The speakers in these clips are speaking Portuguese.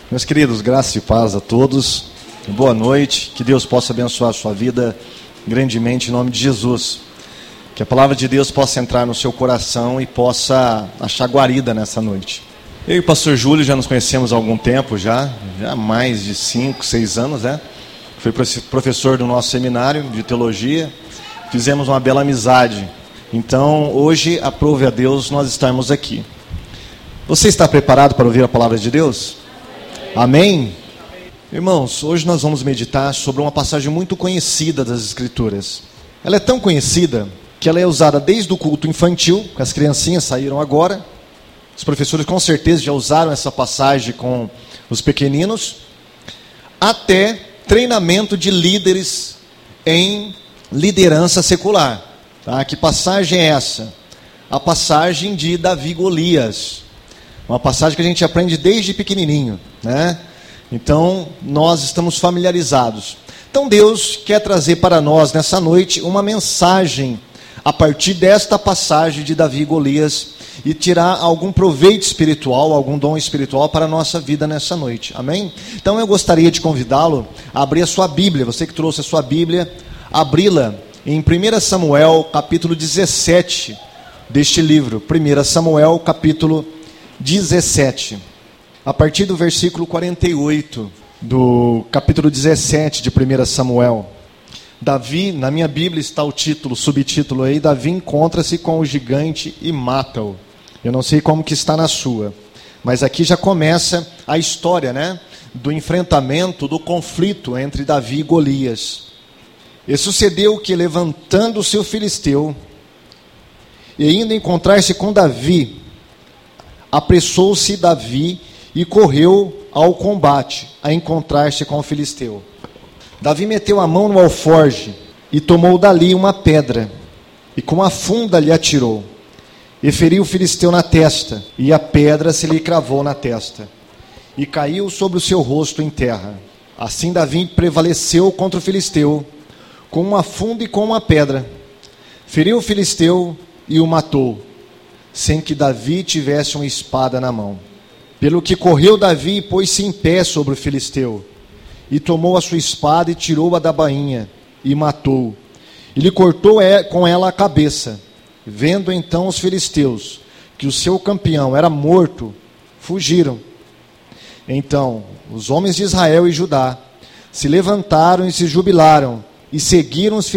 Meus queridos, graça e paz a todos, boa noite, que Deus possa abençoar a sua vida grandemente em nome de Jesus, que a palavra de Deus possa entrar no seu coração e possa achar guarida nessa noite. Eu e o pastor Júlio já nos conhecemos há algum tempo, já há mais de 5, 6 anos, né? Foi professor do nosso seminário de teologia, fizemos uma bela amizade, então hoje aprove a Deus nós estarmos aqui. Você está preparado para ouvir a palavra de Deus? Amém? Irmãos, hoje nós vamos meditar sobre uma passagem muito conhecida das Escrituras. Ela é tão conhecida que ela é usada desde o culto infantil, que as criancinhas saíram agora. Os professores com certeza já usaram essa passagem com os pequeninos, até treinamento de líderes em liderança secular. Tá? Que passagem é essa? A passagem de Davi e Golias. Uma passagem que a gente aprende desde pequenininho, né? Então, nós estamos familiarizados. Então, Deus quer trazer para nós, nessa noite, uma mensagem a partir desta passagem de Davi e Golias e tirar algum proveito espiritual, algum dom espiritual para a nossa vida nessa noite. Amém? Então, eu gostaria de convidá-lo a abrir a sua Bíblia. Você que trouxe a sua Bíblia, abri-la em 1 Samuel, capítulo 17 deste livro. 1 Samuel, capítulo 17, a partir do versículo 48 do capítulo 17 de 1 Samuel. Davi, na minha Bíblia está o título, subtítulo aí, Davi encontra-se com o gigante e mata-o. Eu não sei como que está na sua, mas aqui já começa a história, né, do enfrentamento, do conflito entre Davi e Golias. E sucedeu que, levantando o seu filisteu e indo encontrar-se com Davi, apressou-se Davi e correu ao combate, a encontrar-se com o filisteu. Davi meteu a mão no alforje e tomou dali uma pedra, e com a funda lhe atirou, e feriu o filisteu na testa, e a pedra se lhe cravou na testa, e caiu sobre o seu rosto em terra. Assim Davi prevaleceu contra o filisteu, com uma funda e com uma pedra, feriu o filisteu e o matou, sem que Davi tivesse uma espada na mão. Pelo que correu Davi e pôs-se em pé sobre o filisteu, e tomou a sua espada e tirou-a da bainha, e matou. E lhe cortou com ela a cabeça. Vendo então os filisteus que o seu campeão era morto, fugiram. Então os homens de Israel e Judá se levantaram e se jubilaram, e seguiram os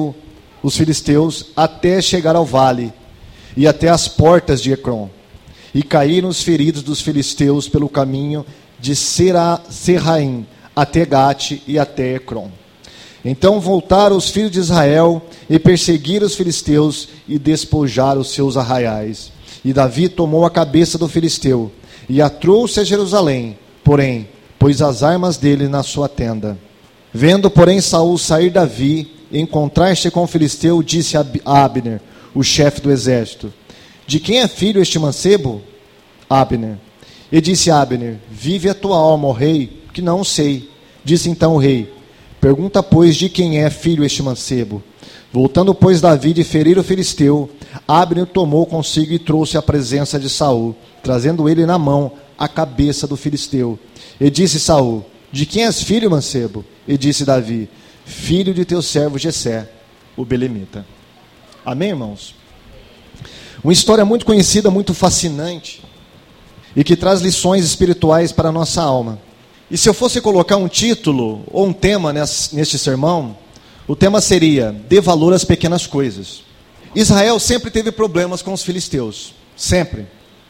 filisteus até chegar ao vale, e até as portas de Ecrom, e caíram os feridos dos filisteus pelo caminho de Serraim, até Gate e até Ecrom. Então voltaram os filhos de Israel e perseguiram os filisteus e despojaram os seus arraiais. E Davi tomou a cabeça do filisteu e a trouxe a Jerusalém, porém pôs as armas dele na sua tenda. Vendo, porém, Saul sair Davi e encontrar-se com o filisteu, disse a Abner, o chefe do exército: de quem é filho este mancebo? Abner. E disse Abner: vive a tua alma, ó rei, que não sei. Disse então o rei: pergunta, pois, de quem é filho este mancebo? Voltando, pois, Davi de ferir o filisteu, Abner tomou consigo e trouxe à presença de Saul, trazendo ele na mão a cabeça do filisteu. E disse Saul: de quem és filho, mancebo? E disse Davi: filho de teu servo Jessé, o belemita. Amém, irmãos? Uma história muito conhecida, muito fascinante, e que traz lições espirituais para a nossa alma. E se eu fosse colocar um título ou um tema neste sermão, o tema seria: dê valor às pequenas coisas. Israel sempre teve problemas com os filisteus, sempre.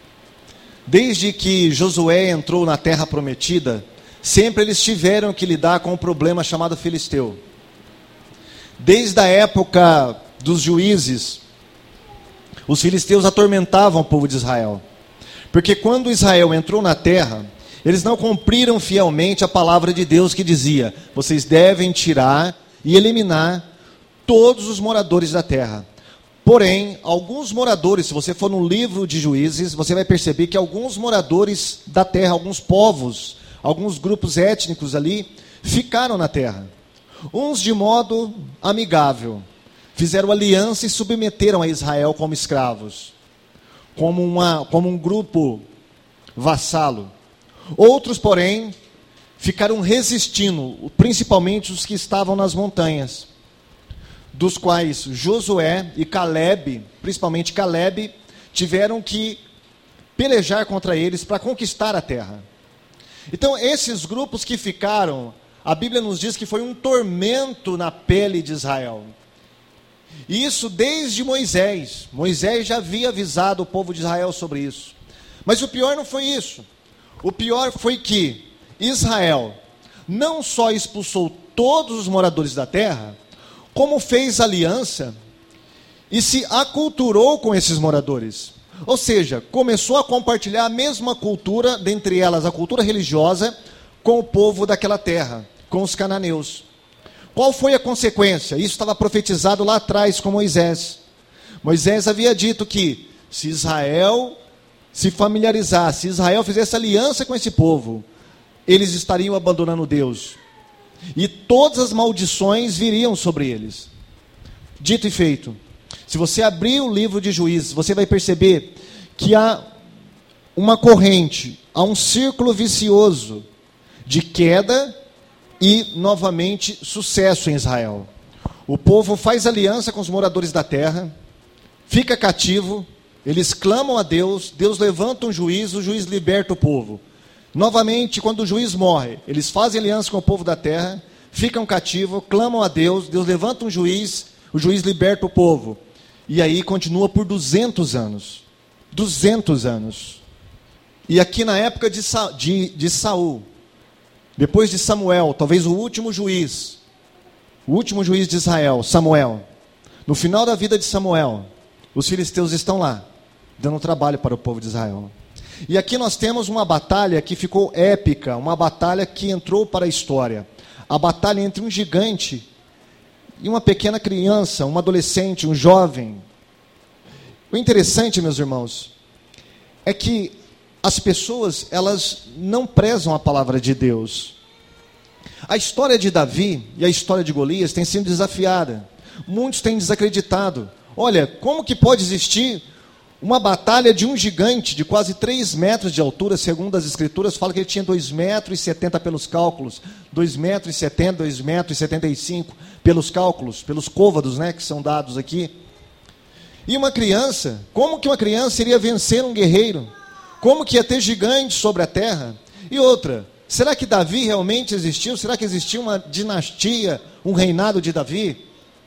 Desde que Josué entrou na terra prometida, sempre eles tiveram que lidar com um problema chamado filisteu. Desde a época dos juízes, os filisteus atormentavam o povo de Israel, porque quando Israel entrou na terra, eles não cumpriram fielmente a palavra de Deus que dizia: vocês devem tirar e eliminar todos os moradores da terra. Porém, alguns moradores, se você for no livro de Juízes, você vai perceber que alguns moradores da terra, alguns povos, alguns grupos étnicos ali, ficaram na terra. Uns de modo amigável, fizeram aliança e submeteram a Israel como escravos, como um grupo vassalo. Outros, porém, ficaram resistindo, principalmente os que estavam nas montanhas, dos quais Josué e Caleb, principalmente Caleb, tiveram que pelejar contra eles para conquistar a terra. Então, esses grupos que ficaram, a Bíblia nos diz que foi um tormento na pele de Israel. E isso desde Moisés. Moisés já havia avisado o povo de Israel sobre isso. Mas o pior não foi isso. O pior foi que Israel não só expulsou todos os moradores da terra, como fez aliança e se aculturou com esses moradores. Ou seja, começou a compartilhar a mesma cultura, dentre elas a cultura religiosa, com o povo daquela terra, com os cananeus. Qual foi a consequência? Isso estava profetizado lá atrás com Moisés. Moisés havia dito que se Israel se familiarizasse, se Israel fizesse aliança com esse povo, eles estariam abandonando Deus. E todas as maldições viriam sobre eles. Dito e feito. Se você abrir o livro de Juízes, você vai perceber que há uma corrente, há um círculo vicioso de queda e, novamente, sucesso em Israel. O povo faz aliança com os moradores da terra, fica cativo, eles clamam a Deus, Deus levanta um juiz, o juiz liberta o povo. Novamente, quando o juiz morre, eles fazem aliança com o povo da terra, ficam cativos, clamam a Deus, Deus levanta um juiz, o juiz liberta o povo. E aí continua por 200 anos. 200 anos. E aqui na época de Saul, depois de Samuel, talvez o último juiz de Israel, Samuel. No final da vida de Samuel, os filisteus estão lá, dando trabalho para o povo de Israel. E aqui nós temos uma batalha que ficou épica, uma batalha que entrou para a história. A batalha entre um gigante e uma pequena criança, um adolescente, um jovem. O interessante, meus irmãos, é que as pessoas, elas não prezam a palavra de Deus. A história de Davi e a história de Golias tem sido desafiada. Muitos têm desacreditado. Olha, como que pode existir uma batalha de um gigante de quase 3 metros de altura, segundo as escrituras, fala que ele tinha 2,70 metros pelos cálculos, 2,70 metros, 2,75 metros pelos cálculos, pelos côvados, né, que são dados aqui. E uma criança, como que uma criança iria vencer um guerreiro? Como que ia ter gigantes sobre a terra? E outra, será que Davi realmente existiu? Será que existia uma dinastia, um reinado de Davi?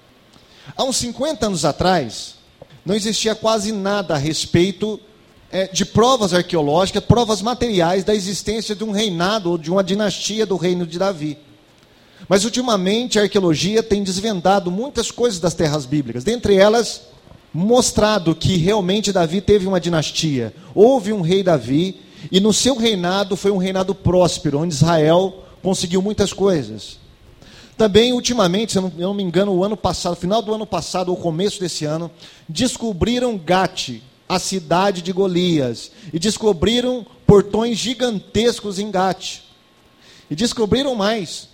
Há uns 50 anos atrás, não existia quase nada a respeito de provas arqueológicas, provas materiais da existência de um reinado ou de uma dinastia do reino de Davi. Mas ultimamente a arqueologia tem desvendado muitas coisas das terras bíblicas, dentre elas mostrado que realmente Davi teve uma dinastia, houve um rei Davi, e no seu reinado foi um reinado próspero, onde Israel conseguiu muitas coisas. Também, ultimamente, se eu não me engano, o ano passado, final do ano passado, ou começo desse ano, descobriram Gate, a cidade de Golias, e descobriram portões gigantescos em Gate. E descobriram mais.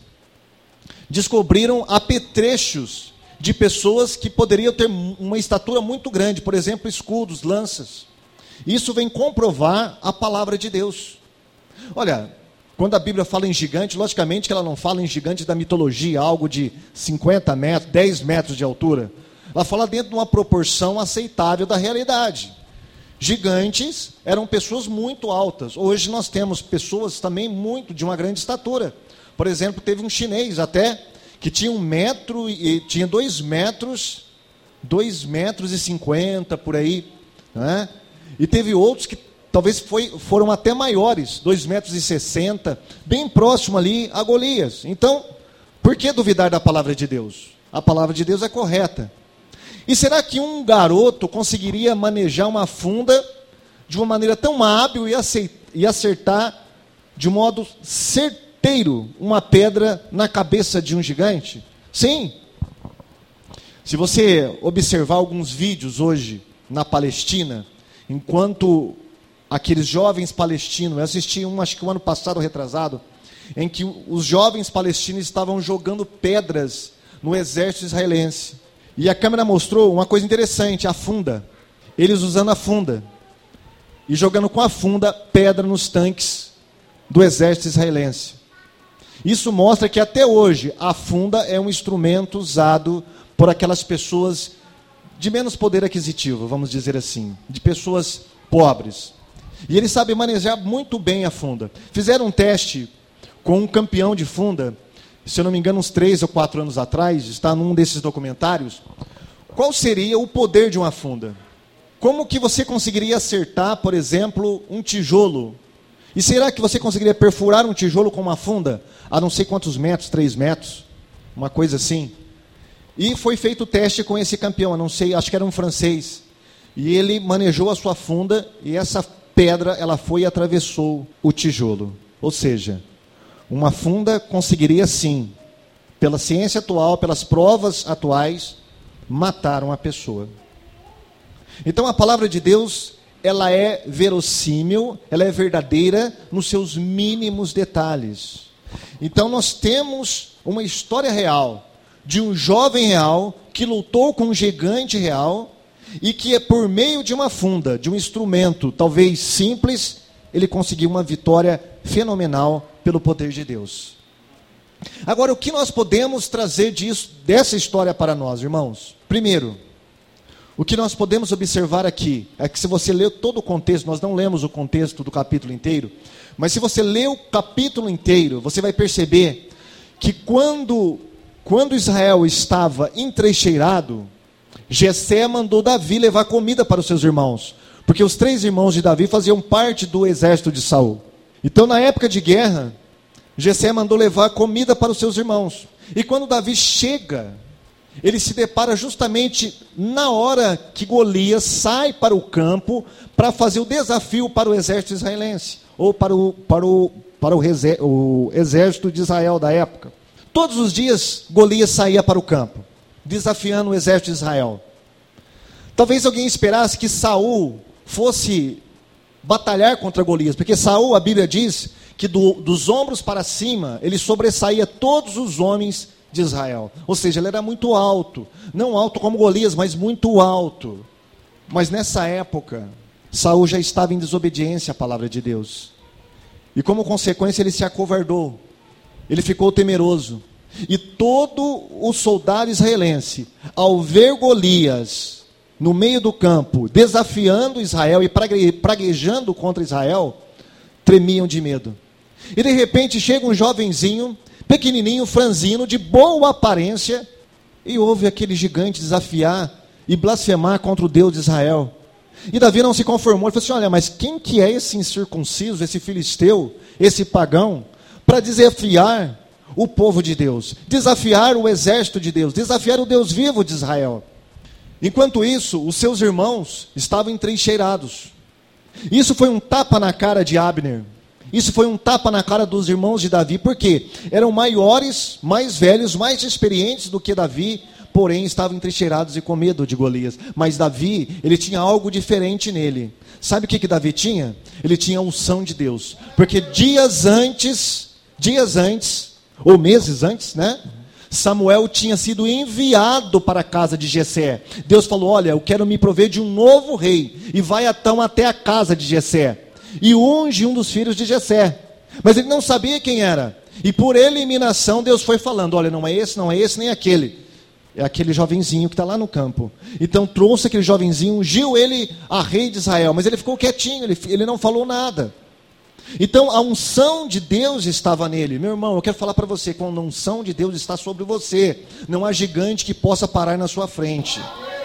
Descobriram apetrechos de pessoas que poderiam ter uma estatura muito grande, por exemplo, escudos, lanças. Isso vem comprovar a palavra de Deus. Olha, quando a Bíblia fala em gigante, logicamente que ela não fala em gigante da mitologia, algo de 50 metros, 10 metros de altura. Ela fala dentro de uma proporção aceitável da realidade. Gigantes eram pessoas muito altas. Hoje nós temos pessoas também muito de uma grande estatura. Por exemplo, teve um chinês até que tinha 1 metro e tinha 2 metros, 2,50 m por aí, né? E teve outros que talvez foram até maiores, 2,60 m, bem próximo ali a Golias. Então, por que duvidar da palavra de Deus? A palavra de Deus é correta. E será que um garoto conseguiria manejar uma funda de uma maneira tão hábil e acertar de modo certeiro uma pedra na cabeça de um gigante? Sim. Se você observar alguns vídeos hoje na Palestina, enquanto aqueles jovens palestinos, eu assisti acho que o ano passado, retrasado, em que os jovens palestinos estavam jogando pedras no exército israelense. E a câmera mostrou uma coisa interessante, a funda. Eles usando a funda e jogando com a funda pedra nos tanques do exército israelense. Isso mostra que até hoje a funda é um instrumento usado por aquelas pessoas de menos poder aquisitivo, vamos dizer assim, de pessoas pobres. E eles sabem manejar muito bem a funda. Fizeram um teste com um campeão de funda, se eu não me engano, uns 3 ou 4 anos atrás, está num desses documentários. Qual seria o poder de uma funda? Como que você conseguiria acertar, por exemplo, um tijolo? E será que você conseguiria perfurar um tijolo com uma funda? A não sei quantos metros, 3 metros, uma coisa assim. E foi feito o teste com esse campeão, eu não sei, acho que era um francês. E ele manejou a sua funda e essa pedra, ela foi e atravessou o tijolo. Ou seja, uma funda conseguiria sim, pela ciência atual, pelas provas atuais, matar uma pessoa. Então a palavra de Deus, ela é verossímil, ela é verdadeira nos seus mínimos detalhes. Então nós temos uma história real, de um jovem real, que lutou com um gigante real, e que é por meio de uma funda, de um instrumento talvez simples, ele conseguiu uma vitória fenomenal pelo poder de Deus. Agora, o que nós podemos trazer dessa história para nós, irmãos? Primeiro, o que nós podemos observar aqui, é que se você ler todo o contexto, nós não lemos o contexto do capítulo inteiro, mas se você ler o capítulo inteiro, você vai perceber que quando Israel estava entrecheirado, Jessé mandou Davi levar comida para os seus irmãos, porque os 3 irmãos de Davi faziam parte do exército de Saul. Então, na época de guerra, Jessé mandou levar comida para os seus irmãos. E quando Davi chega, ele se depara justamente na hora que Golias sai para o campo para fazer o desafio para o exército israelense, ou para o exército de Israel da época. Todos os dias Golias saía para o campo, desafiando o exército de Israel. Talvez alguém esperasse que Saul fosse batalhar contra Golias, porque Saul, a Bíblia diz, que dos ombros para cima, ele sobressaía todos os homens de Israel. Ou seja, ele era muito alto, não alto como Golias, mas muito alto. Mas nessa época, Saul já estava em desobediência à palavra de Deus. E como consequência, ele se acovardou. Ele ficou temeroso. E todo o soldado israelense, ao ver Golias no meio do campo, desafiando Israel e praguejando contra Israel, tremiam de medo. E de repente chega um jovenzinho, pequenininho, franzino, de boa aparência, e ouve aquele gigante desafiar e blasfemar contra o Deus de Israel. E Davi não se conformou, ele falou assim: olha, mas quem que é esse incircunciso, esse filisteu, esse pagão, para desafiar o povo de Deus, desafiar o exército de Deus, desafiar o Deus vivo de Israel? Enquanto isso, os seus irmãos estavam entrincheirados. Isso foi um tapa na cara de Abner. Isso foi um tapa na cara dos irmãos de Davi, porque eram maiores, mais velhos, mais experientes do que Davi, porém estavam entrincheirados e com medo de Golias. Mas Davi, ele tinha algo diferente nele. Sabe o que Davi tinha? Ele tinha a unção de Deus. Porque dias antes, ou meses antes, né? Samuel tinha sido enviado para a casa de Jessé. Deus falou: olha, eu quero me prover de um novo rei, e vai então até a casa de Jessé, e unge um dos filhos de Jessé. Mas ele não sabia quem era, e por eliminação Deus foi falando: olha, não é esse, nem aquele. É aquele jovenzinho que está lá no campo. Então trouxe aquele jovenzinho, ungiu ele a rei de Israel, mas ele ficou quietinho, ele não falou nada. Então a unção de Deus estava nele. Meu irmão, eu quero falar para você, quando a unção de Deus está sobre você, não há gigante que possa parar na sua frente.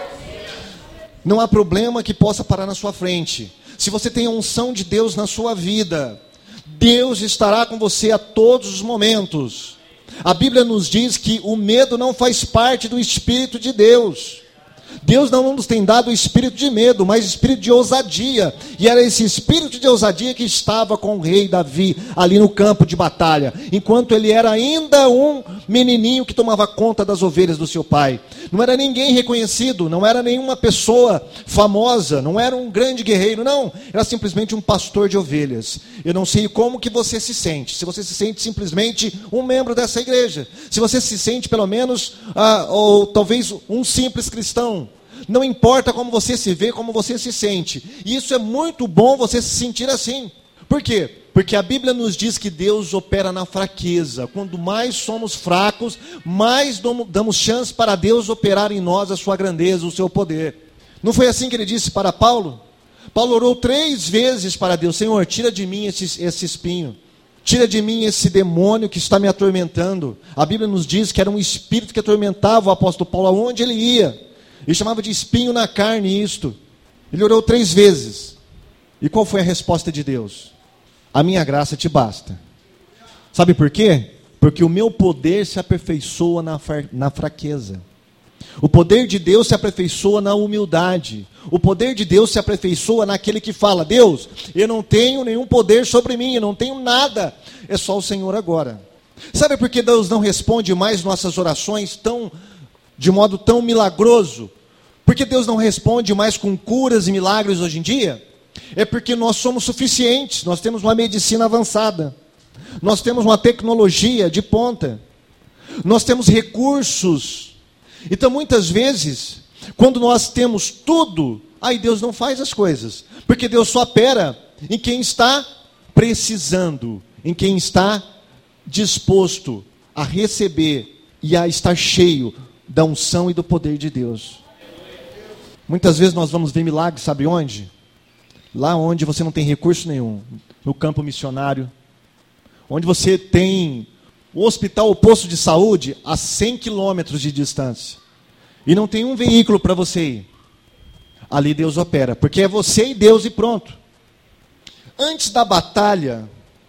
Não há problema que possa parar na sua frente. Se você tem a unção de Deus na sua vida, Deus estará com você a todos os momentos. A Bíblia nos diz que o medo não faz parte do Espírito de Deus. Deus não nos tem dado o espírito de medo, mas o espírito de ousadia. E era esse espírito de ousadia que estava com o rei Davi ali no campo de batalha, enquanto ele era ainda um menininho que tomava conta das ovelhas do seu pai. Não era ninguém reconhecido, não era nenhuma pessoa famosa, não era um grande guerreiro, não. Era simplesmente um pastor de ovelhas. Eu não sei como que você se sente. Se você se sente simplesmente um membro dessa igreja, se você se sente pelo menos, ou talvez um simples cristão, não importa como você se vê, como você se sente. E isso é muito bom, você se sentir assim. Por quê? Porque a Bíblia nos diz que Deus opera na fraqueza. Quando mais somos fracos, mais damos chance para Deus operar em nós a sua grandeza, o seu poder. Não foi assim que ele disse para Paulo? Paulo orou 3 vezes para Deus: Senhor, tira de mim esse espinho. Tira de mim esse demônio que está me atormentando. A Bíblia nos diz que era um espírito que atormentava o apóstolo Paulo aonde ele ia. Ele chamava de espinho na carne isto. Ele orou 3 vezes. E qual foi a resposta de Deus? A minha graça te basta. Sabe por quê? Porque o meu poder se aperfeiçoa na fraqueza. O poder de Deus se aperfeiçoa na humildade. O poder de Deus se aperfeiçoa naquele que fala: Deus, eu não tenho nenhum poder sobre mim, eu não tenho nada, é só o Senhor agora. Sabe por que Deus não responde mais nossas orações de modo tão milagroso? Porque Deus não responde mais com curas e milagres hoje em dia? É porque nós somos suficientes, nós temos uma medicina avançada, nós temos uma tecnologia de ponta, nós temos recursos. Então muitas vezes, quando nós temos tudo, aí Deus não faz as coisas, porque Deus só opera em quem está precisando, em quem está disposto a receber e a estar cheio da unção e do poder de Deus. Muitas vezes nós vamos ver milagres, sabe onde? Lá onde você não tem recurso nenhum, no campo missionário, onde você tem o hospital, o posto de saúde a 100 quilômetros de distância, e não tem um veículo para você ir. Ali Deus opera, porque é você e Deus e pronto. Antes da batalha,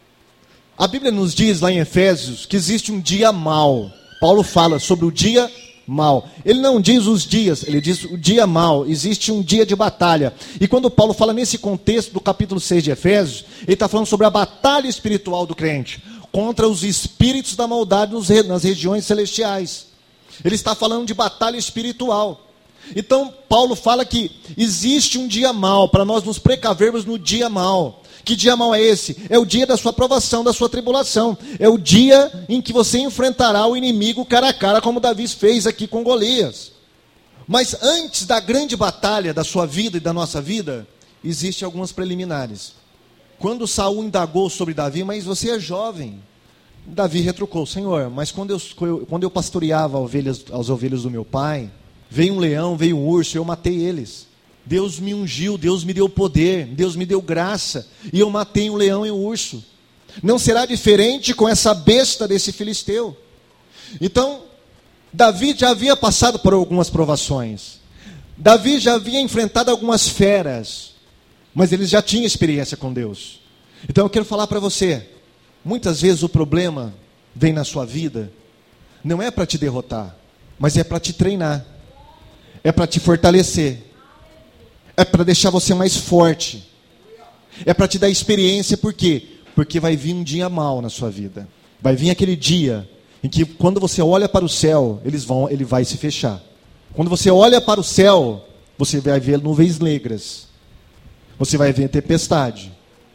a Bíblia nos diz lá em Efésios que existe um dia mau. Paulo fala sobre o dia mau. Ele não diz os dias, ele diz o dia mau. Existe um dia de batalha. E quando Paulo fala nesse contexto do capítulo 6 de Efésios, ele está falando sobre a batalha espiritual do crente contra os espíritos da maldade nas regiões celestiais. Ele está falando de batalha espiritual. Então Paulo fala que existe um dia mau, para nós nos precavermos no dia mau. Que dia mau é esse? É o dia da sua provação, da sua tribulação. É o dia em que você enfrentará o inimigo cara a cara, como Davi fez aqui com Golias. Mas antes da grande batalha da sua vida e da nossa vida, existem algumas preliminares. Quando Saul indagou sobre Davi: mas você é jovem. Davi retrucou: Senhor, mas quando eu pastoreava as ovelhas do meu pai, veio um leão, veio um urso, e eu matei eles. Deus me ungiu, Deus me deu poder, Deus me deu graça, e eu matei um leão e um urso. Não será diferente com essa besta desse filisteu. Então, Davi já havia passado por algumas provações. Davi já havia enfrentado algumas feras, mas ele já tinha experiência com Deus. Então eu quero falar para você, muitas vezes o problema vem na sua vida, não é para te derrotar, mas é para te treinar, é para te fortalecer. É para deixar você mais forte. É para te dar experiência. Por quê? Porque vai vir um dia mau na sua vida. Vai vir aquele dia em que quando você olha para o céu, ele vai se fechar. Quando você olha para o céu, você vai ver nuvens negras. Você vai ver tempestade.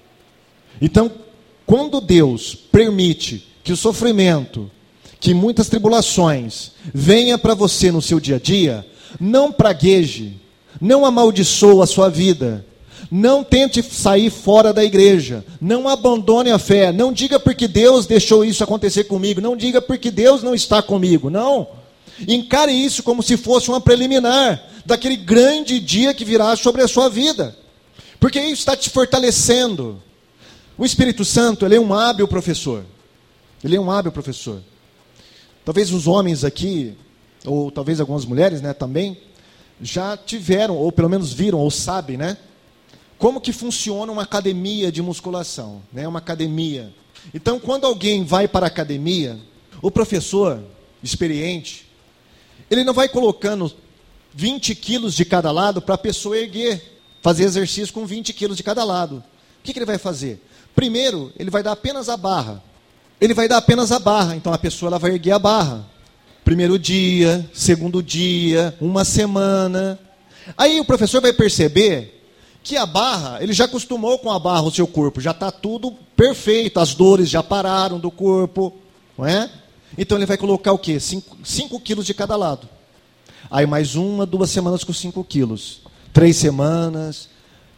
Então, quando Deus permite que o sofrimento, que muitas tribulações venha para você no seu dia a dia, não pragueje, não amaldiçoa a sua vida, não tente sair fora da igreja, não abandone a fé, não diga porque Deus deixou isso acontecer comigo, não diga porque Deus não está comigo, não. Encare isso como se fosse uma preliminar daquele grande dia que virá sobre a sua vida, porque isso está te fortalecendo. O Espírito Santo, ele é um hábil professor, ele é um hábil professor. Talvez os homens aqui, ou talvez algumas mulheres, né, também, já tiveram, ou pelo menos viram, ou sabem, né? Como que funciona uma academia de musculação, né? Uma academia. Então, quando alguém vai para a academia, o professor experiente, ele não vai colocando 20 quilos de cada lado para a pessoa erguer, fazer exercício com 20 quilos de cada lado. O que ele vai fazer? Primeiro, ele vai dar apenas a barra. Ele vai dar apenas a barra, então a pessoa ela vai erguer a barra. Primeiro dia, segundo dia, uma semana. Aí o professor vai perceber que a barra, ele já acostumou com a barra o seu corpo, já está tudo perfeito, as dores já pararam do corpo, não é? Então ele vai colocar o quê? 5 quilos de cada lado. Aí mais 1, 2 semanas com 5 quilos. 3 semanas.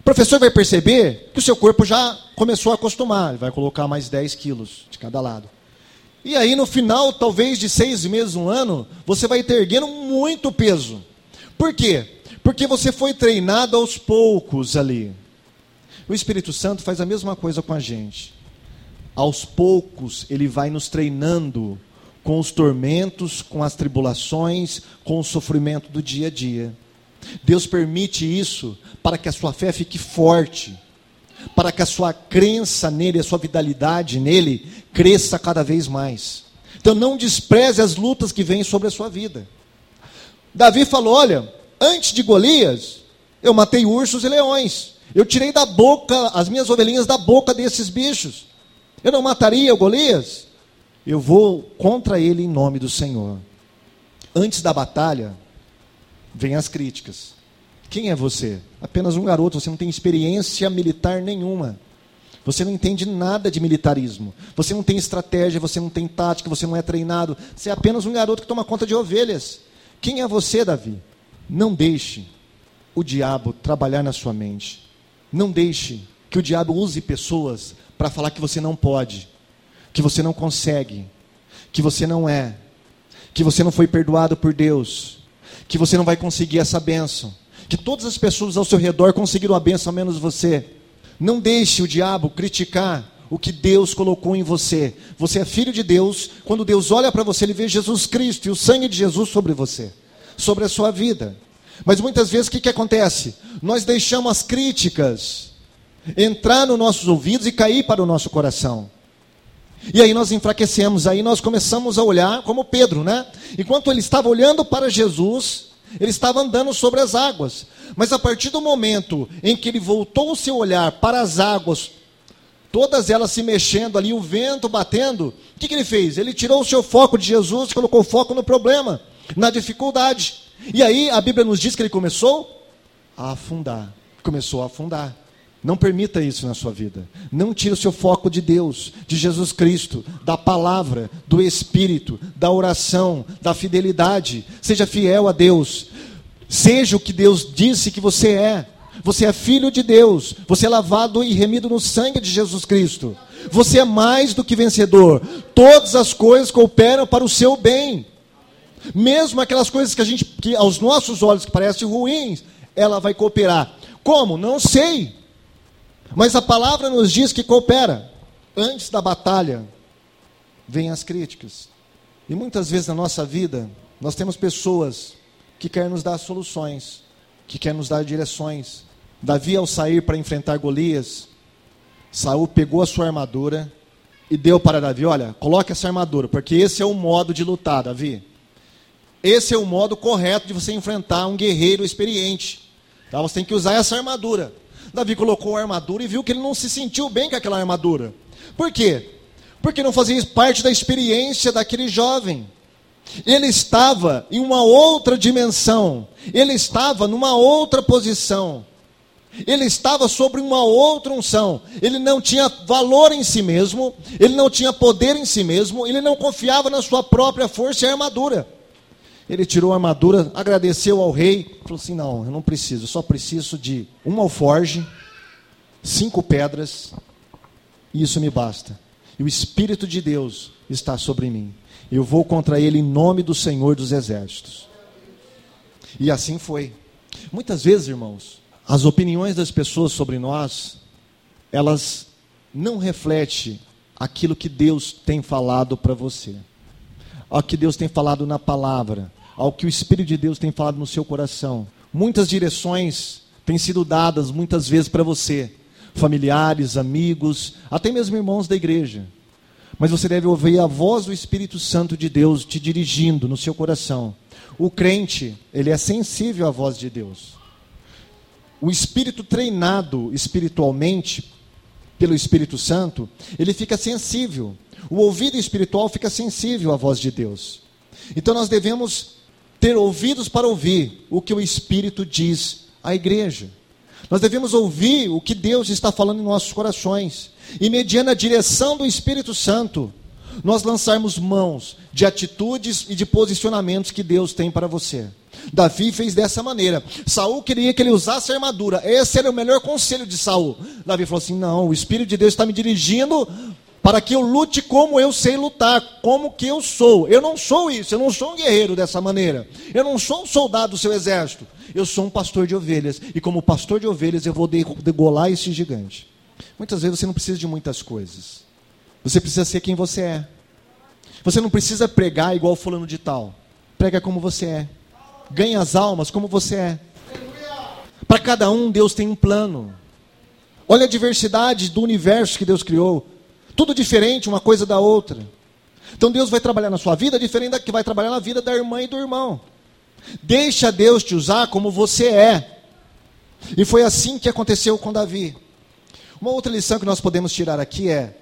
O professor vai perceber que o seu corpo já começou a acostumar. Ele vai colocar mais 10 quilos de cada lado. E aí, no final, talvez de 6 meses, 1 ano, você vai ter erguendo muito peso. Por quê? Porque você foi treinado aos poucos ali. O Espírito Santo faz a mesma coisa com a gente. Aos poucos, ele vai nos treinando com os tormentos, com as tribulações, com o sofrimento do dia a dia. Deus permite isso para que a sua fé fique forte, para que a sua crença nele, a sua vitalidade nele, cresça cada vez mais. Então não despreze as lutas que vêm sobre a sua vida. Davi falou, olha, antes de Golias, eu matei ursos e leões. Eu tirei da boca, as minhas ovelhinhas da boca desses bichos. Eu não mataria o Golias? Eu vou contra ele em nome do Senhor. Antes da batalha, vêm as críticas. Quem é você? Apenas um garoto, você não tem experiência militar nenhuma. Você não entende nada de militarismo. Você não tem estratégia, você não tem tática, você não é treinado. Você é apenas um garoto que toma conta de ovelhas. Quem é você, Davi? Não deixe o diabo trabalhar na sua mente. Não deixe que o diabo use pessoas para falar que você não pode, que você não consegue, que você não é, que você não foi perdoado por Deus, que você não vai conseguir essa bênção, que todas as pessoas ao seu redor conseguiram a bênção menos você. Não deixe o diabo criticar o que Deus colocou em você. Você é filho de Deus. Quando Deus olha para você, ele vê Jesus Cristo e o sangue de Jesus sobre você, sobre a sua vida. Mas muitas vezes o que acontece? Nós deixamos as críticas entrar nos nossos ouvidos e cair para o nosso coração. E aí nós enfraquecemos, aí nós começamos a olhar como Pedro, né? Enquanto ele estava olhando para Jesus, ele estava andando sobre as águas. Mas a partir do momento em que ele voltou o seu olhar para as águas, todas elas se mexendo ali, o vento batendo, o que ele fez? Ele tirou o seu foco de Jesus, colocou o foco no problema, na dificuldade. E aí a Bíblia nos diz que ele começou a afundar. Começou a afundar. Não permita isso na sua vida. Não tire o seu foco de Deus, de Jesus Cristo, da palavra, do Espírito, da oração, da fidelidade. Seja fiel a Deus. Seja o que Deus disse que você é. Você é filho de Deus. Você é lavado e remido no sangue de Jesus Cristo. Você é mais do que vencedor. Todas as coisas cooperam para o seu bem. Mesmo aquelas coisas que aos nossos olhos que parecem ruins, ela vai cooperar. Como? Não sei. Mas a palavra nos diz que coopera. Antes da batalha, vêm as críticas. E muitas vezes na nossa vida, nós temos pessoas que querem nos dar soluções, que querem nos dar direções. Davi, ao sair para enfrentar Golias, Saul pegou a sua armadura e deu para Davi, olha, coloque essa armadura, porque esse é o modo de lutar, Davi. Esse é o modo correto de você enfrentar um guerreiro experiente. Tá? Você tem que usar essa armadura. Davi colocou a armadura e viu que ele não se sentiu bem com aquela armadura. Por quê? Porque não fazia parte da experiência daquele jovem. Ele estava em uma outra dimensão. Ele estava numa outra posição. Ele estava sobre uma outra unção. Ele não tinha valor em si mesmo. Ele não tinha poder em si mesmo. Ele não confiava na sua própria força e armadura. Ele tirou a armadura, agradeceu ao rei, falou assim, não, eu não preciso, eu só preciso de um alforje, 5 pedras, e isso me basta. E o Espírito de Deus está sobre mim. Eu vou contra ele em nome do Senhor dos Exércitos. E assim foi. Muitas vezes, irmãos, as opiniões das pessoas sobre nós, elas não refletem aquilo que Deus tem falado para você. Ao que Deus tem falado na palavra, ao que o Espírito de Deus tem falado no seu coração. Muitas direções têm sido dadas muitas vezes para você, familiares, amigos, até mesmo irmãos da igreja. Mas você deve ouvir a voz do Espírito Santo de Deus te dirigindo no seu coração. O crente, ele é sensível à voz de Deus. O espírito treinado espiritualmente pelo Espírito Santo, ele fica sensível. O ouvido espiritual fica sensível à voz de Deus. Então nós devemos ter ouvidos para ouvir o que o Espírito diz à igreja. Nós devemos ouvir o que Deus está falando em nossos corações. E mediante a direção do Espírito Santo, nós lançarmos mãos de atitudes e de posicionamentos que Deus tem para você. Davi fez dessa maneira. Saul queria que ele usasse a armadura. Esse era o melhor conselho de Saul. Davi falou assim: não, o Espírito de Deus está me dirigindo para que eu lute como eu sei lutar, como que eu sou. Eu não sou isso, eu não sou um guerreiro dessa maneira. Eu não sou um soldado do seu exército. Eu sou um pastor de ovelhas. E como pastor de ovelhas eu vou degolar esse gigante. Muitas vezes você não precisa de muitas coisas. Você precisa ser quem você é. Você não precisa pregar igual fulano de tal. Prega como você é. Ganha as almas como você é. Para cada um, Deus tem um plano. Olha a diversidade do universo que Deus criou. Tudo diferente, uma coisa da outra. Então Deus vai trabalhar na sua vida diferente da que vai trabalhar na vida da irmã e do irmão. Deixa Deus te usar como você é. E foi assim que aconteceu com Davi. Uma outra lição que nós podemos tirar aqui é: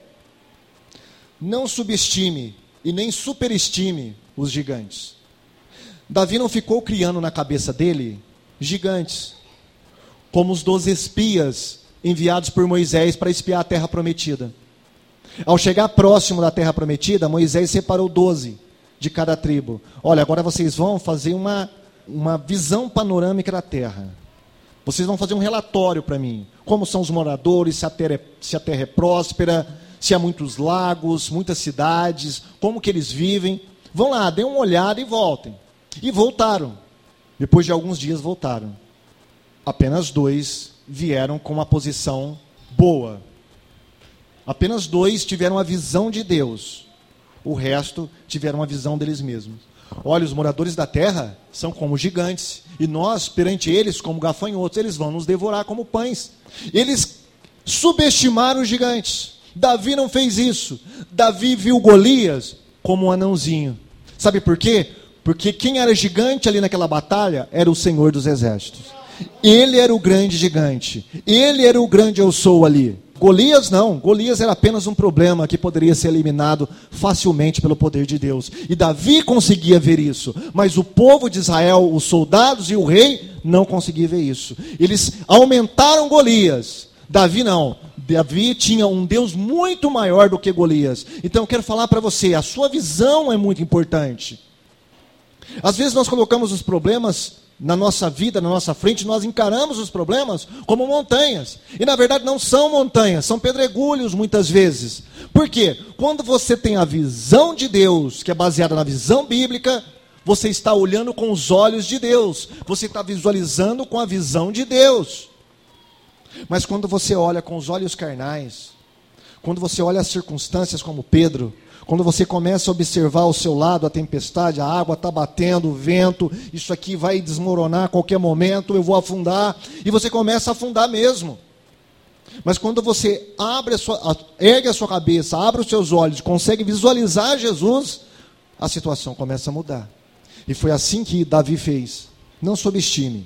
não subestime e nem superestime os gigantes. Davi não ficou criando na cabeça dele gigantes, como os 12 espias enviados por Moisés para espiar a terra prometida. Ao chegar próximo da terra prometida, Moisés separou 12 de cada tribo. Olha, agora vocês vão fazer uma visão panorâmica da terra. Vocês vão fazer um relatório para mim. Como são os moradores, se a terra é próspera, se há muitos lagos, muitas cidades, como que eles vivem. Vão lá, dêem uma olhada e voltem. E voltaram. Depois de alguns dias voltaram. Apenas 2 vieram com uma posição boa. Apenas 2 tiveram a visão de Deus. O resto tiveram a visão deles mesmos. Olha, os moradores da terra são como gigantes. E nós, perante eles, como gafanhotos, eles vão nos devorar como pães. Eles subestimaram os gigantes. Davi não fez isso. Davi viu Golias como um anãozinho. Sabe por quê? Porque quem era gigante ali naquela batalha era o Senhor dos Exércitos. Ele era o grande gigante. Ele era o grande eu sou ali. Golias não. Golias era apenas um problema que poderia ser eliminado facilmente pelo poder de Deus. E Davi conseguia ver isso. Mas o povo de Israel, os soldados e o rei, não conseguiam ver isso. Eles aumentaram Golias. Davi não. Davi tinha um Deus muito maior do que Golias. Então eu quero falar para você, a sua visão é muito importante. Às vezes nós colocamos os problemas na nossa vida, na nossa frente, nós encaramos os problemas como montanhas. E na verdade não são montanhas, são pedregulhos muitas vezes. Por quê? Quando você tem a visão de Deus, que é baseada na visão bíblica, você está olhando com os olhos de Deus. Você está visualizando com a visão de Deus. Mas quando você olha com os olhos carnais, quando você olha as circunstâncias como Pedro, quando você começa a observar ao seu lado a tempestade, a água está batendo, o vento, isso aqui vai desmoronar a qualquer momento, eu vou afundar, e você começa a afundar mesmo. Mas quando você ergue a sua cabeça, abre os seus olhos, consegue visualizar Jesus, a situação começa a mudar. E foi assim que Davi fez. Não subestime.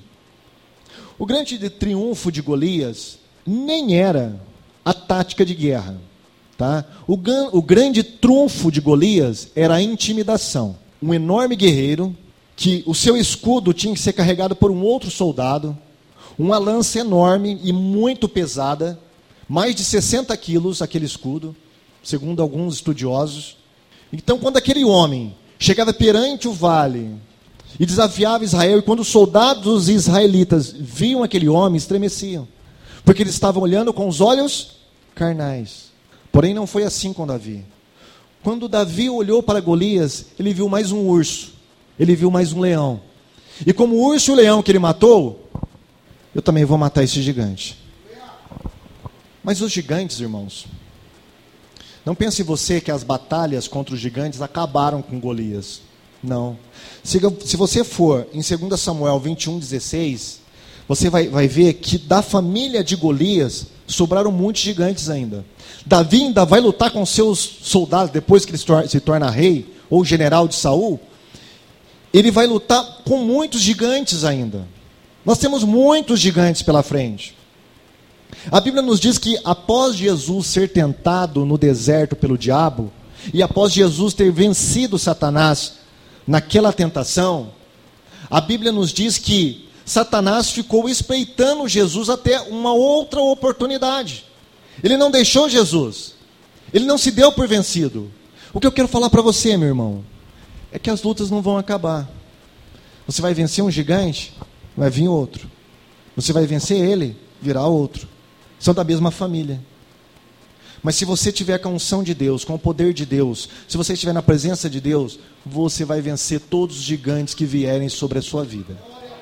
O grande triunfo de Golias nem era a tática de guerra. Tá? O grande trunfo de Golias era a intimidação. Um enorme guerreiro, que o seu escudo tinha que ser carregado por um outro soldado, uma lança enorme e muito pesada, mais de 60 quilos aquele escudo, segundo alguns estudiosos. Então quando aquele homem chegava perante o vale e desafiava Israel, e quando os soldados israelitas viam aquele homem, estremeciam, porque eles estavam olhando com os olhos carnais. Porém, não foi assim com Davi. Quando Davi olhou para Golias, ele viu mais um urso. Ele viu mais um leão. E como o urso e o leão que ele matou, eu também vou matar esse gigante. Mas os gigantes, irmãos, não pense você que as batalhas contra os gigantes acabaram com Golias. Não. Se você for em 2 Samuel 21:16, você vai ver que da família de Golias sobraram muitos gigantes ainda. Davi ainda vai lutar com seus soldados, depois que ele se torna rei, ou general de Saul, ele vai lutar com muitos gigantes ainda. Nós temos muitos gigantes pela frente. A Bíblia nos diz que após Jesus ser tentado no deserto pelo diabo, e após Jesus ter vencido Satanás naquela tentação, a Bíblia nos diz que Satanás ficou espreitando Jesus até uma outra oportunidade. Ele não deixou Jesus. Ele não se deu por vencido. O que eu quero falar para você, meu irmão, é que as lutas não vão acabar. Você vai vencer um gigante, vai vir outro. Você vai vencer ele, virá outro. São da mesma família. Mas se você tiver com a unção de Deus, com o poder de Deus, se você estiver na presença de Deus, você vai vencer todos os gigantes que vierem sobre a sua vida.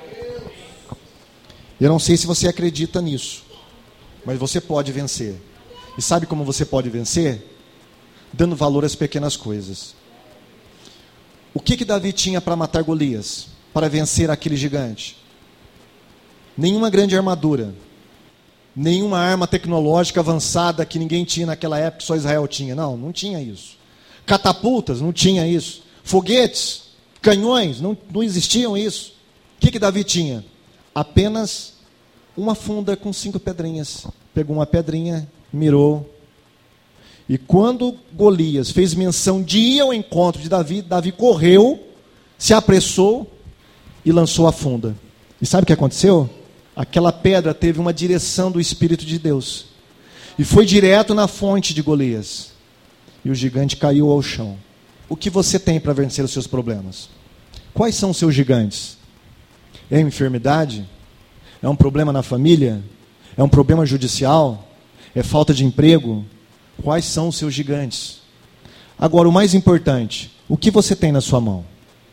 Eu não sei se você acredita nisso, mas você pode vencer. E sabe como você pode vencer? Dando valor às pequenas coisas. O que Davi tinha para matar Golias? Para vencer aquele gigante? Nenhuma grande armadura. Nenhuma arma tecnológica avançada que ninguém tinha naquela época, só Israel tinha. Não tinha isso. Catapultas, não tinha isso. Foguetes, canhões, não existiam isso. O que Davi tinha? Apenas uma funda com 5 pedrinhas. Pegou uma pedrinha, mirou. E quando Golias fez menção de ir ao encontro de Davi, Davi correu, se apressou e lançou a funda. E sabe o que aconteceu? Aquela pedra teve uma direção do Espírito de Deus. E foi direto na fonte de Golias. E o gigante caiu ao chão. O que você tem para vencer os seus problemas? Quais são os seus gigantes? É enfermidade? É um problema na família? É um problema judicial? É falta de emprego? Quais são os seus gigantes? Agora, o mais importante, o que você tem na sua mão?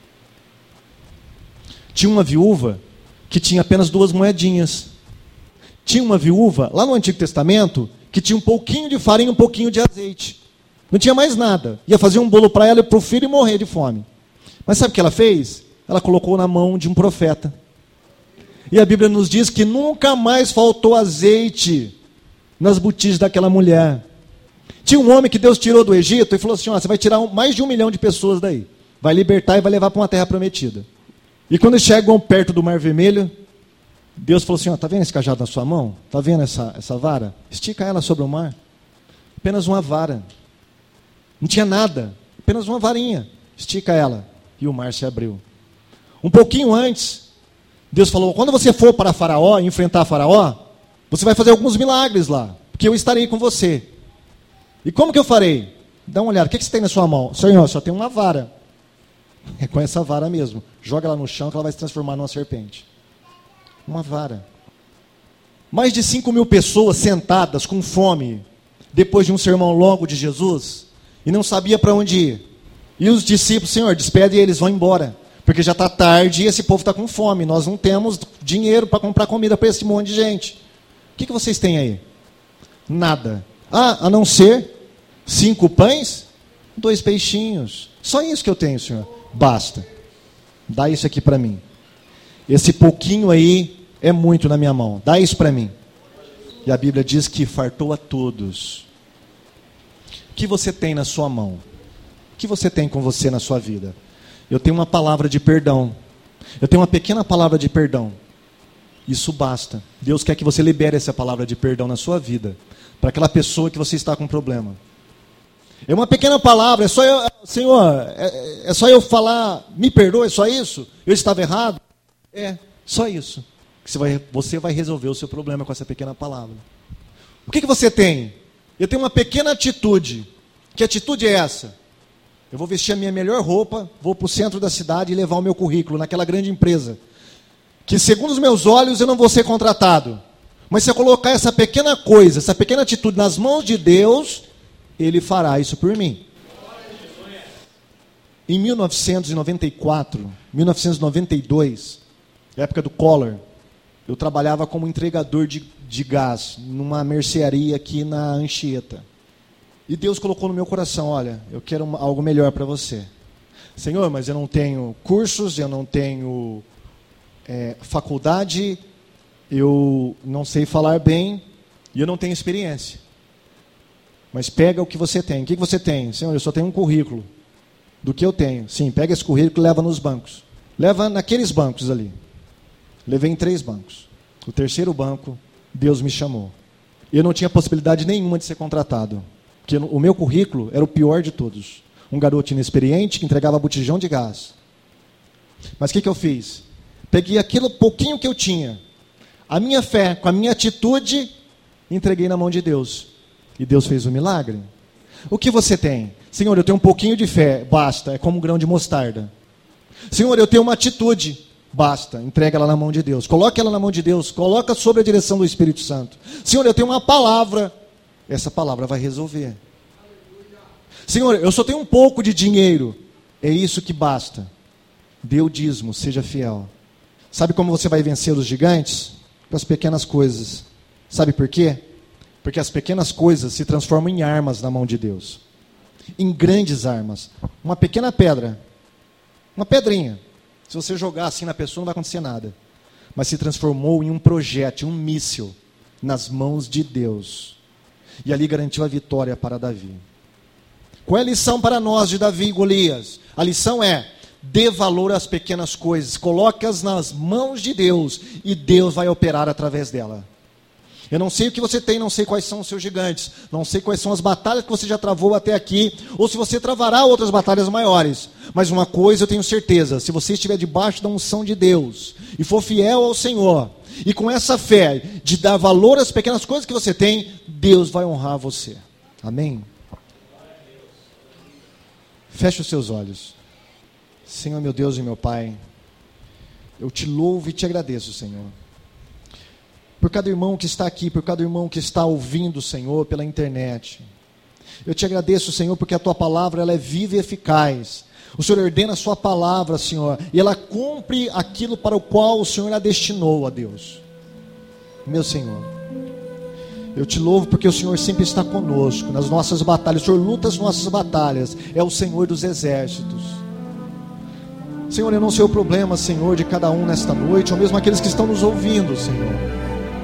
Tinha uma viúva que tinha apenas 2 moedinhas. Tinha uma viúva, lá no Antigo Testamento, que tinha um pouquinho de farinha e um pouquinho de azeite. Não tinha mais nada. Ia fazer um bolo para ela e para o filho e morrer de fome. Mas sabe o que ela fez? Ela colocou na mão de um profeta. E a Bíblia nos diz que nunca mais faltou azeite nas botijas daquela mulher. Tinha um homem que Deus tirou do Egito e falou assim, você vai tirar mais de 1 milhão de pessoas daí. Vai libertar e vai levar para uma terra prometida. E quando chegam perto do Mar Vermelho, Deus falou assim, está vendo esse cajado na sua mão? Está vendo essa vara? Estica ela sobre o mar. Apenas uma vara. Não tinha nada. Apenas uma varinha. Estica ela. E o mar se abriu. Um pouquinho antes, Deus falou, quando você for para Faraó, enfrentar Faraó, você vai fazer alguns milagres lá. Porque eu estarei com você. E como que eu farei? Dá uma olhada. O que você tem na sua mão? Senhor, só tem uma vara. É com essa vara mesmo. Joga ela no chão que ela vai se transformar numa serpente. Uma vara. Mais de 5.000 pessoas sentadas com fome, depois de um sermão longo de Jesus, e não sabia para onde ir. E os discípulos, Senhor, despede e eles vão embora. Porque já está tarde e esse povo está com fome. Nós não temos dinheiro para comprar comida para esse monte de gente. O que vocês têm aí? Nada. A não ser 5 pães, 2 peixinhos. Só isso que eu tenho, Senhor. Basta. Dá isso aqui para mim. Esse pouquinho aí é muito na minha mão. Dá isso para mim. E a Bíblia diz que fartou a todos. O que você tem na sua mão? O que você tem com você na sua vida? Eu tenho uma palavra de perdão. Eu tenho uma pequena palavra de perdão. Isso basta. Deus quer que você libere essa palavra de perdão na sua vida. Para aquela pessoa que você está com problema. É uma pequena palavra, é só eu, Senhor, é só eu falar, me perdoe, é só isso? Eu estava errado? É, só isso. Você vai resolver o seu problema com essa pequena palavra. O que você tem? Eu tenho uma pequena atitude. Que atitude é essa? Eu vou vestir a minha melhor roupa, vou para o centro da cidade e levar o meu currículo naquela grande empresa. Que segundo os meus olhos eu não vou ser contratado. Mas se eu colocar essa pequena coisa, essa pequena atitude nas mãos de Deus, Ele fará isso por mim. Em 1994, 1992, época do Collor, eu trabalhava como entregador de gás numa mercearia aqui na Anchieta. E Deus colocou no meu coração, olha, eu quero algo melhor para você. Senhor, mas eu não tenho cursos, eu não tenho faculdade, eu não sei falar bem e eu não tenho experiência. Mas pega o que você tem. O que você tem? Senhor, eu só tenho um currículo. Do que eu tenho? Sim, pega esse currículo e leva nos bancos. Leva naqueles bancos ali. Levei em 3 bancos. O 3º banco, Deus me chamou. Eu não tinha possibilidade nenhuma de ser contratado. Porque o meu currículo era o pior de todos. Um garoto inexperiente que entregava botijão de gás. Mas o que eu fiz? Peguei aquilo pouquinho que eu tinha. A minha fé, com a minha atitude, entreguei na mão de Deus. E Deus fez um milagre. O que você tem? Senhor, eu tenho um pouquinho de fé. Basta, é como um grão de mostarda. Senhor, eu tenho uma atitude. Basta, entrega ela na mão de Deus. Coloque ela na mão de Deus. Coloca sob a direção do Espírito Santo. Senhor, eu tenho uma palavra. Essa palavra vai resolver. Senhor, eu só tenho um pouco de dinheiro. É isso que basta. Dê o dízimo, seja fiel. Sabe como você vai vencer os gigantes? Com as pequenas coisas. Sabe por quê? Porque as pequenas coisas se transformam em armas na mão de Deus. Em grandes armas. Uma pequena pedra. Uma pedrinha. Se você jogar assim na pessoa, não vai acontecer nada. Mas se transformou em um projétil, um míssil, nas mãos de Deus. E ali garantiu a vitória para Davi. Qual é a lição para nós de Davi e Golias? A lição é: dê valor às pequenas coisas. Coloque-as nas mãos de Deus. E Deus vai operar através dela. Eu não sei o que você tem, não sei quais são os seus gigantes, não sei quais são as batalhas que você já travou até aqui, ou se você travará outras batalhas maiores. Mas uma coisa eu tenho certeza: se você estiver debaixo da unção de Deus, e for fiel ao Senhor, e com essa fé de dar valor às pequenas coisas que você tem, Deus vai honrar você. Amém? Feche os seus olhos. Senhor, meu Deus e meu Pai, eu te louvo e te agradeço, Senhor, por cada irmão que está aqui, por cada irmão que está ouvindo, Senhor, pela internet. Eu te agradeço, Senhor, porque a Tua palavra ela é viva e eficaz. O Senhor ordena a Sua palavra, Senhor, e ela cumpre aquilo para o qual o Senhor a destinou, a Deus. Meu Senhor, eu te louvo porque o Senhor sempre está conosco, nas nossas batalhas. O Senhor luta as nossas batalhas, é o Senhor dos exércitos. Senhor, eu não sei o problema, Senhor, de cada um nesta noite, ou mesmo aqueles que estão nos ouvindo, Senhor.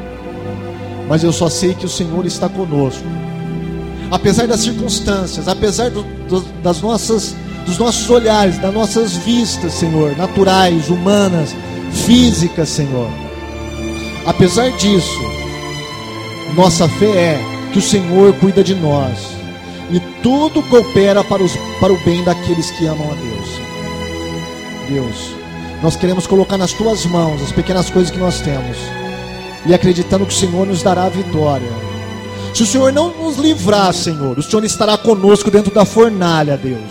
Mas eu só sei que o Senhor está conosco. Apesar das circunstâncias, apesar dos nossos olhares, das nossas vistas, Senhor, naturais, humanas, físicas, Senhor. Apesar disso, nossa fé é que o Senhor cuida de nós. E tudo coopera para o bem daqueles que amam a Deus. Deus, nós queremos colocar nas Tuas mãos as pequenas coisas que nós temos. E acreditando que o Senhor nos dará a vitória. Se o Senhor não nos livrar, Senhor, o Senhor estará conosco dentro da fornalha, Deus.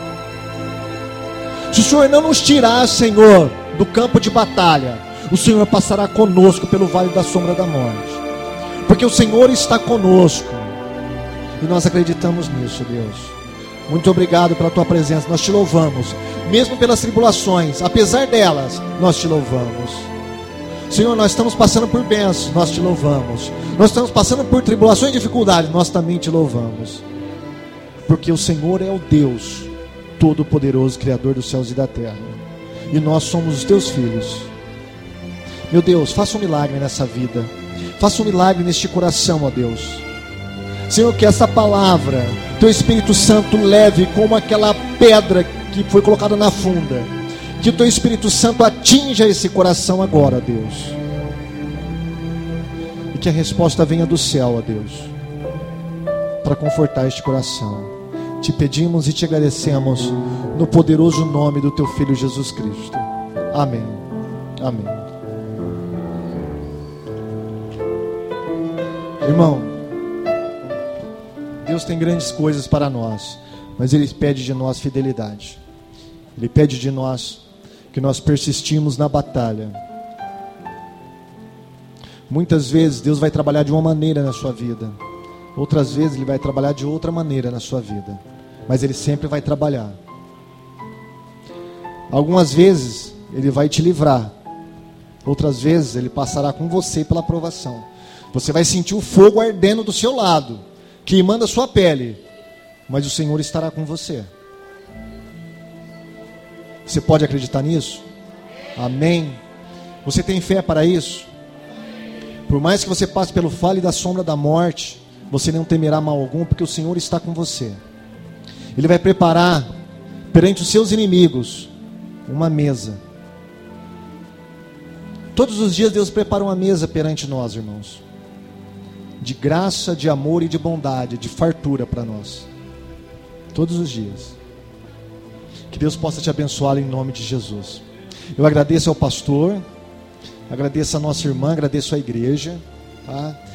Se o Senhor não nos tirar, Senhor, do campo de batalha, o Senhor passará conosco pelo vale da sombra da morte. Porque o Senhor está conosco. E nós acreditamos nisso, Deus. Muito obrigado pela Tua presença, nós te louvamos. Mesmo pelas tribulações, apesar delas, nós te louvamos. Senhor, nós estamos passando por bênçãos, nós te louvamos. Nós estamos passando por tribulações e dificuldades, nós também te louvamos. Porque o Senhor é o Deus Todo-Poderoso, Criador dos céus e da terra. E nós somos os Teus filhos. Meu Deus, faça um milagre nessa vida. Faça um milagre neste coração, ó Deus. Senhor, que essa palavra, Teu Espírito Santo leve como aquela pedra que foi colocada na funda. Que o Teu Espírito Santo atinja esse coração agora, Deus. E que a resposta venha do céu, ó Deus, para confortar este coração. Te pedimos e te agradecemos no poderoso nome do Teu Filho Jesus Cristo. Amém. Amém. Irmão, Deus tem grandes coisas para nós, mas Ele pede de nós fidelidade. Ele pede de nós que nós persistimos na batalha. Muitas vezes Deus vai trabalhar de uma maneira na sua vida, outras vezes Ele vai trabalhar de outra maneira na sua vida, mas Ele sempre vai trabalhar. Algumas vezes Ele vai te livrar, outras vezes Ele passará com você pela provação. Você vai sentir o fogo ardendo do seu lado, queimando a sua pele, mas o Senhor estará com você. Você pode acreditar nisso? Amém? Você tem fé para isso? Por mais que você passe pelo vale da sombra da morte, você não temerá mal algum, porque o Senhor está com você. Ele vai preparar perante os seus inimigos uma mesa. Todos os dias Deus prepara uma mesa perante nós, irmãos, de graça, de amor e de bondade, de fartura para nós. Todos os dias. Que Deus possa te abençoar em nome de Jesus. Eu agradeço ao pastor, agradeço a nossa irmã, agradeço a igreja, tá?